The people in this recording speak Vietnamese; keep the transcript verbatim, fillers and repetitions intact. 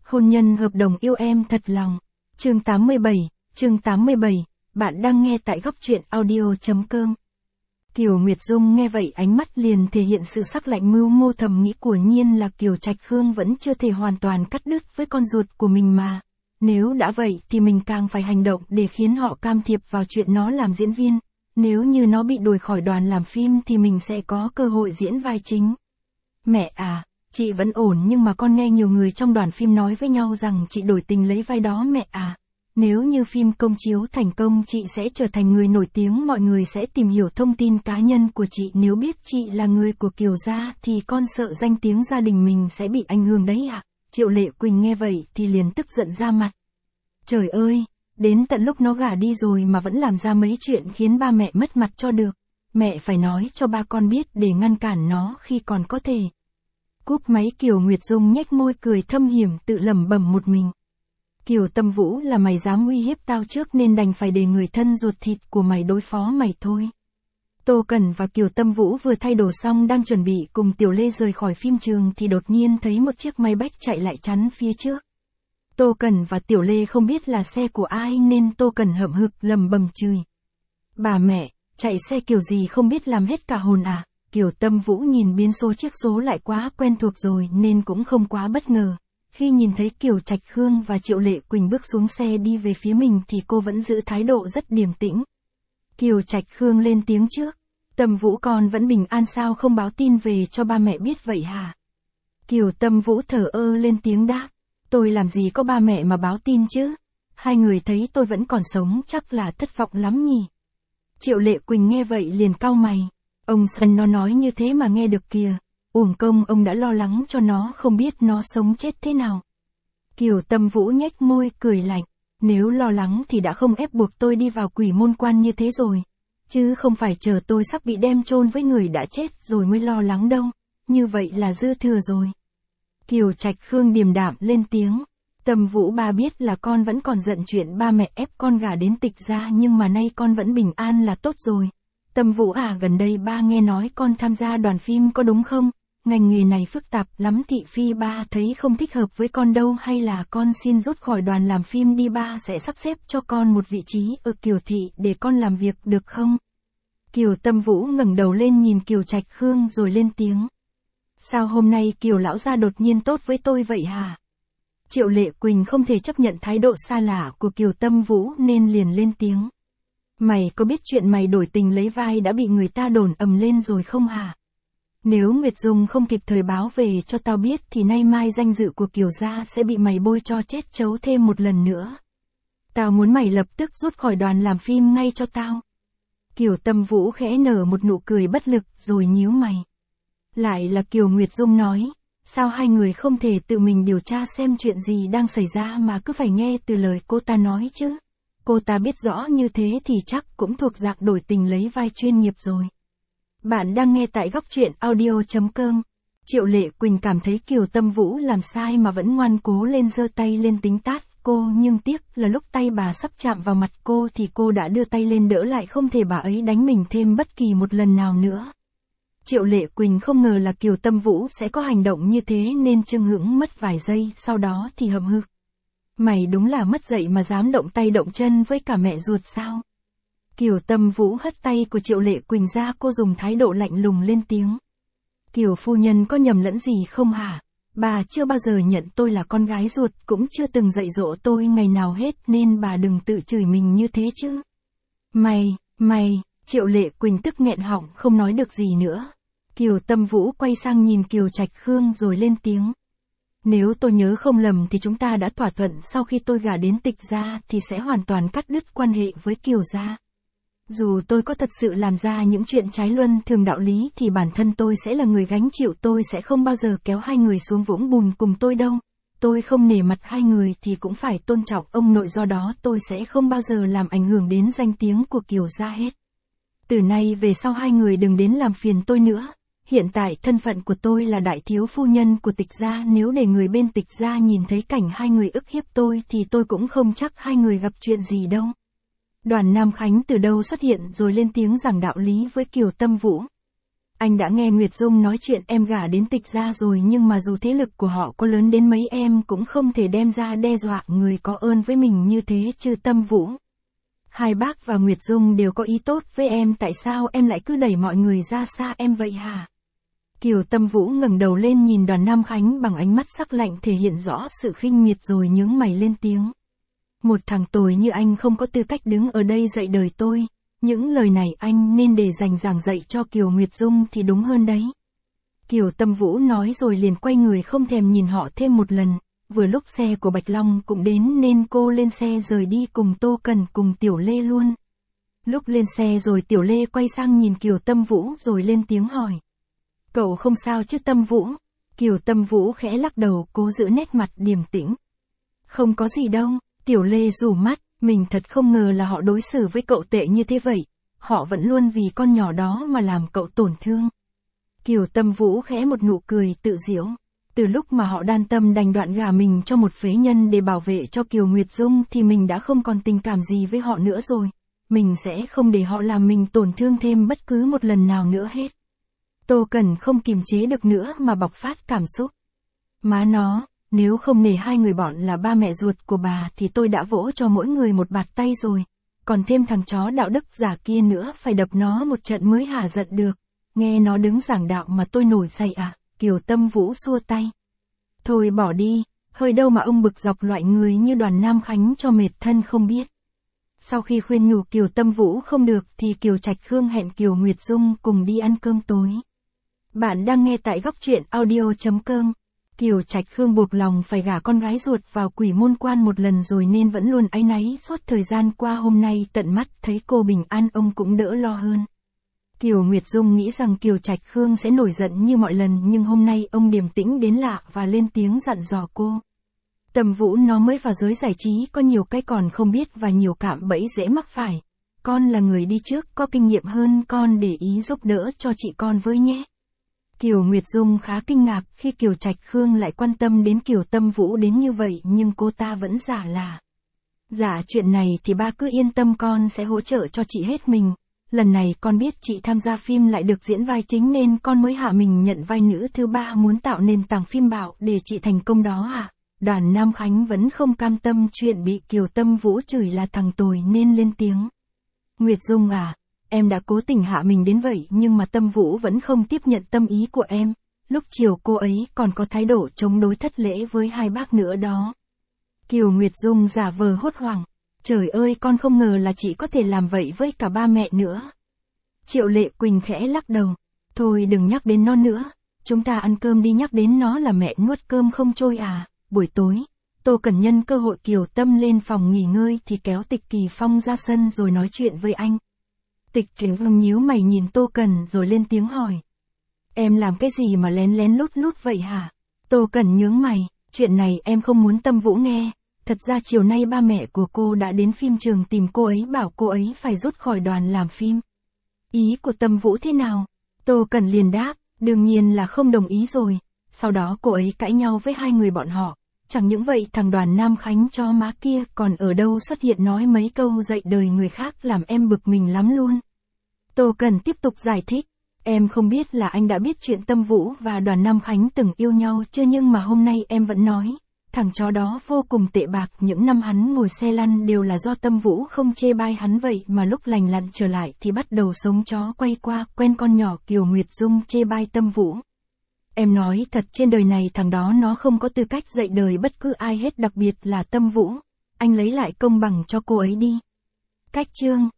Hôn nhân hợp đồng yêu em thật lòng. Chương tám mươi bảy, chương tám mươi bảy, bạn đang nghe tại góc truyện audio.com. Kiều Nguyệt Dung nghe vậy ánh mắt liền thể hiện sự sắc lạnh mưu mô thầm nghĩ của nhiên là Kiều Trạch Khương vẫn chưa thể hoàn toàn cắt đứt với con ruột của mình mà. Nếu đã vậy thì mình càng phải hành động để khiến họ can thiệp vào chuyện nó làm diễn viên. Nếu như nó bị đuổi khỏi đoàn làm phim thì mình sẽ có cơ hội diễn vai chính. Mẹ à, chị vẫn ổn nhưng mà con nghe nhiều người trong đoàn phim nói với nhau rằng chị đổi tình lấy vai đó mẹ à. Nếu như phim công chiếu thành công chị sẽ trở thành người nổi tiếng, mọi người sẽ tìm hiểu thông tin cá nhân của chị, nếu biết chị là người của Kiều gia thì con sợ danh tiếng gia đình mình sẽ bị ảnh hưởng đấy ạ. À? Triệu Lệ Quỳnh nghe vậy thì liền tức giận ra mặt. Trời ơi, đến tận lúc nó gả đi rồi mà vẫn làm ra mấy chuyện khiến ba mẹ mất mặt cho được. Mẹ phải nói cho ba con biết để ngăn cản nó khi còn có thể. Cúp máy Kiều Nguyệt Dung nhếch môi cười thâm hiểm tự lẩm bẩm một mình. Kiều Tâm Vũ, là mày dám uy hiếp tao trước nên đành phải để người thân ruột thịt của mày đối phó mày thôi. Tô Cẩn và Kiều Tâm Vũ vừa thay đồ xong đang chuẩn bị cùng Tiểu Lê rời khỏi phim trường thì đột nhiên thấy một chiếc máy bách chạy lại chắn phía trước. Tô Cẩn và Tiểu Lê không biết là xe của ai nên Tô Cẩn hậm hực lầm bầm chửi. Bà mẹ, chạy xe kiểu gì không biết làm hết cả hồn à? Kiều Tâm Vũ nhìn biến số chiếc số lại quá quen thuộc rồi nên cũng không quá bất ngờ. Khi nhìn thấy Kiều Trạch Khương và Triệu Lệ Quỳnh bước xuống xe đi về phía mình thì cô vẫn giữ thái độ rất điềm tĩnh. Kiều Trạch Khương lên tiếng trước. Tâm Vũ con vẫn bình an sao, không báo tin về cho ba mẹ biết vậy hả? Kiều Tâm Vũ thở ơ lên tiếng đáp. Tôi làm gì có ba mẹ mà báo tin chứ? Hai người thấy tôi vẫn còn sống chắc là thất vọng lắm nhỉ? Triệu Lệ Quỳnh nghe vậy liền cau mày. Ông Sân nó nói như thế mà nghe được kìa. Uổng công ông đã lo lắng cho nó, không biết nó sống chết thế nào. Kiều Tâm Vũ nhếch môi cười lạnh. Nếu lo lắng thì đã không ép buộc tôi đi vào quỷ môn quan như thế rồi. Chứ không phải chờ tôi sắp bị đem chôn với người đã chết rồi mới lo lắng đâu. Như vậy là dư thừa rồi. Kiều Trạch Khương điềm đạm lên tiếng. Tâm Vũ, ba biết là con vẫn còn giận chuyện ba mẹ ép con gả đến Tịch gia, nhưng mà nay con vẫn bình an là tốt rồi. Tâm Vũ à, gần đây ba nghe nói con tham gia đoàn phim có đúng không? Ngành nghề này phức tạp lắm, thị phi ba thấy không thích hợp với con đâu, hay là con xin rút khỏi đoàn làm phim đi, ba sẽ sắp xếp cho con một vị trí ở Kiều thị để con làm việc được không? Kiều Tâm Vũ ngẩng đầu lên nhìn Kiều Trạch Khương rồi lên tiếng. Sao hôm nay Kiều lão gia đột nhiên tốt với tôi vậy hả? Triệu Lệ Quỳnh không thể chấp nhận thái độ xa lạ của Kiều Tâm Vũ nên liền lên tiếng. Mày có biết chuyện mày đổi tình lấy vai đã bị người ta đồn ầm lên rồi không hả? Nếu Nguyệt Dung không kịp thời báo về cho tao biết thì nay mai danh dự của Kiều gia sẽ bị mày bôi cho chết chấu thêm một lần nữa. Tao muốn mày lập tức rút khỏi đoàn làm phim ngay cho tao. Kiều Tâm Vũ khẽ nở một nụ cười bất lực rồi nhíu mày. Lại là Kiều Nguyệt Dung nói, sao hai người không thể tự mình điều tra xem chuyện gì đang xảy ra mà cứ phải nghe từ lời cô ta nói chứ? Cô ta biết rõ như thế thì chắc cũng thuộc dạng đổi tình lấy vai chuyên nghiệp rồi. Bạn đang nghe tại góc truyện audio.com. Triệu Lệ Quỳnh cảm thấy Kiều Tâm Vũ làm sai mà vẫn ngoan cố lên giơ tay lên tính tát cô, nhưng tiếc là lúc tay bà sắp chạm vào mặt cô thì cô đã đưa tay lên đỡ lại, không thể bà ấy đánh mình thêm bất kỳ một lần nào nữa. Triệu Lệ Quỳnh không ngờ là Kiều Tâm Vũ sẽ có hành động như thế nên chưng hững mất vài giây, sau đó thì hậm hực. Mày đúng là mất dạy mà dám động tay động chân với cả mẹ ruột sao? Kiều Tâm Vũ hất tay của Triệu Lệ Quỳnh ra, cô dùng thái độ lạnh lùng lên tiếng. Kiều phu nhân có nhầm lẫn gì không hả? Bà chưa bao giờ nhận tôi là con gái ruột, cũng chưa từng dạy dỗ tôi ngày nào hết nên bà đừng tự chửi mình như thế chứ. Mày, mày, Triệu Lệ Quỳnh tức nghẹn họng không nói được gì nữa. Kiều Tâm Vũ quay sang nhìn Kiều Trạch Khương rồi lên tiếng. Nếu tôi nhớ không lầm thì chúng ta đã thỏa thuận sau khi tôi gả đến Tịch gia thì sẽ hoàn toàn cắt đứt quan hệ với Kiều gia. Dù tôi có thật sự làm ra những chuyện trái luân thường đạo lý thì bản thân tôi sẽ là người gánh chịu, tôi sẽ không bao giờ kéo hai người xuống vũng bùn cùng tôi đâu. Tôi không nể mặt hai người thì cũng phải tôn trọng ông nội, do đó tôi sẽ không bao giờ làm ảnh hưởng đến danh tiếng của Kiều gia hết. Từ nay về sau hai người đừng đến làm phiền tôi nữa. Hiện tại thân phận của tôi là đại thiếu phu nhân của Tịch gia, nếu để người bên Tịch gia nhìn thấy cảnh hai người ức hiếp tôi thì tôi cũng không chắc hai người gặp chuyện gì đâu. Đoàn Nam Khánh từ đâu xuất hiện rồi lên tiếng giảng đạo lý với Kiều Tâm Vũ. Anh đã nghe Nguyệt Dung nói chuyện em gả đến Tịch gia rồi, nhưng mà dù thế lực của họ có lớn đến mấy em cũng không thể đem ra đe dọa người có ơn với mình như thế chứ Tâm Vũ. Hai bác và Nguyệt Dung đều có ý tốt với em, tại sao em lại cứ đẩy mọi người ra xa em vậy hả? Kiều Tâm Vũ ngẩng đầu lên nhìn Đoàn Nam Khánh bằng ánh mắt sắc lạnh thể hiện rõ sự khinh miệt rồi nhướng mày lên tiếng. Một thằng tồi như anh không có tư cách đứng ở đây dạy đời tôi, những lời này anh nên để dành giảng dạy cho Kiều Nguyệt Dung thì đúng hơn đấy. Kiều Tâm Vũ nói rồi liền quay người không thèm nhìn họ thêm một lần, vừa lúc xe của Bạch Long cũng đến nên cô lên xe rời đi cùng Tô Cần cùng Tiểu Lê luôn. Lúc lên xe rồi Tiểu Lê quay sang nhìn Kiều Tâm Vũ rồi lên tiếng hỏi. Cậu không sao chứ Tâm Vũ? Kiều Tâm Vũ khẽ lắc đầu, cố giữ nét mặt điềm tĩnh. Không có gì đâu. Tiểu Lê rủ mắt, mình thật không ngờ là họ đối xử với cậu tệ như thế vậy. Họ vẫn luôn vì con nhỏ đó mà làm cậu tổn thương. Kiều Tâm Vũ khẽ một nụ cười tự giễu. Từ lúc mà họ đan tâm đành đoạn gả mình cho một phế nhân để bảo vệ cho Kiều Nguyệt Dung thì mình đã không còn tình cảm gì với họ nữa rồi. Mình sẽ không để họ làm mình tổn thương thêm bất cứ một lần nào nữa hết. Tô Cần không kiềm chế được nữa mà bộc phát cảm xúc. Má nó, nếu không nể hai người bọn là ba mẹ ruột của bà thì tôi đã vỗ cho mỗi người một bạt tay rồi. Còn thêm thằng chó đạo đức giả kia nữa phải đập nó một trận mới hả giận được. Nghe nó đứng giảng đạo mà tôi nổi dậy à? Kiều Tâm Vũ xua tay. Thôi bỏ đi, hơi đâu mà ông bực dọc loại người như Đoàn Nam Khánh cho mệt thân không biết. Sau khi khuyên nhủ Kiều Tâm Vũ không được thì Kiều Trạch Khương hẹn Kiều Nguyệt Dung cùng đi ăn cơm tối. Bạn đang nghe tại góc truyện audio chấm com. Kiều Trạch Khương buộc lòng phải gả con gái ruột vào Quỷ Môn Quan một lần rồi nên vẫn luôn áy náy suốt thời gian qua, hôm nay tận mắt thấy cô bình an ông cũng đỡ lo hơn. Kiều Nguyệt Dung nghĩ rằng Kiều Trạch Khương sẽ nổi giận như mọi lần, nhưng hôm nay ông điềm tĩnh đến lạ và lên tiếng dặn dò cô. Tâm Vũ nó mới vào giới giải trí, có nhiều cái còn không biết và nhiều cạm bẫy dễ mắc phải. Con là người đi trước, có kinh nghiệm hơn, con để ý giúp đỡ cho chị con với nhé. Kiều Nguyệt Dung khá kinh ngạc khi Kiều Trạch Khương lại quan tâm đến Kiều Tâm Vũ đến như vậy, nhưng cô ta vẫn giả là. Dạ chuyện này thì ba cứ yên tâm, con sẽ hỗ trợ cho chị hết mình. Lần này con biết chị tham gia phim lại được diễn vai chính nên con mới hạ mình nhận vai nữ thứ ba, muốn tạo nền tảng phim bạo để chị thành công đó à. Đoàn Nam Khánh vẫn không cam tâm chuyện bị Kiều Tâm Vũ chửi là thằng tồi nên lên tiếng. Nguyệt Dung à, em đã cố tình hạ mình đến vậy nhưng mà Tâm Vũ vẫn không tiếp nhận tâm ý của em. Lúc chiều cô ấy còn có thái độ chống đối thất lễ với hai bác nữa đó. Kiều Nguyệt Dung giả vờ hốt hoảng. Trời ơi, con không ngờ là chị có thể làm vậy với cả ba mẹ nữa. Triệu Lệ Quỳnh khẽ lắc đầu. Thôi đừng nhắc đến nó nữa. Chúng ta ăn cơm đi, nhắc đến nó là mẹ nuốt cơm không trôi à. Buổi tối, Tô Cần nhân cơ hội Kiều Tâm lên phòng nghỉ ngơi thì kéo Tịch Kỳ Phong ra sân rồi nói chuyện với anh. Tịch Kỳ Phong nhíu mày nhìn Tô Cần rồi lên tiếng hỏi. Em làm cái gì mà lén lén lút lút vậy hả? Tô Cần nhướng mày. Chuyện này em không muốn Tâm Vũ nghe. Thật ra chiều nay ba mẹ của cô đã đến phim trường tìm cô ấy, bảo cô ấy phải rút khỏi đoàn làm phim. Ý của Tâm Vũ thế nào? Tô Cần liền đáp, đương nhiên là không đồng ý rồi. Sau đó cô ấy cãi nhau với hai người bọn họ. Chẳng những vậy thằng Đoàn Nam Khánh cho má kia còn ở đâu xuất hiện nói mấy câu dạy đời người khác làm em bực mình lắm luôn. Tô Cần tiếp tục giải thích. Em không biết là anh đã biết chuyện Tâm Vũ và Đoàn Nam Khánh từng yêu nhau chưa, nhưng mà hôm nay em vẫn nói. Thằng chó đó vô cùng tệ bạc, những năm hắn ngồi xe lăn đều là do Tâm Vũ không chê bai hắn, vậy mà lúc lành lặn trở lại thì bắt đầu sống chó quay qua, quen con nhỏ Kiều Nguyệt Dung chê bai Tâm Vũ. Em nói thật, trên đời này thằng đó nó không có tư cách dạy đời bất cứ ai hết, đặc biệt là Tâm Vũ. Anh lấy lại công bằng cho cô ấy đi. Cách chương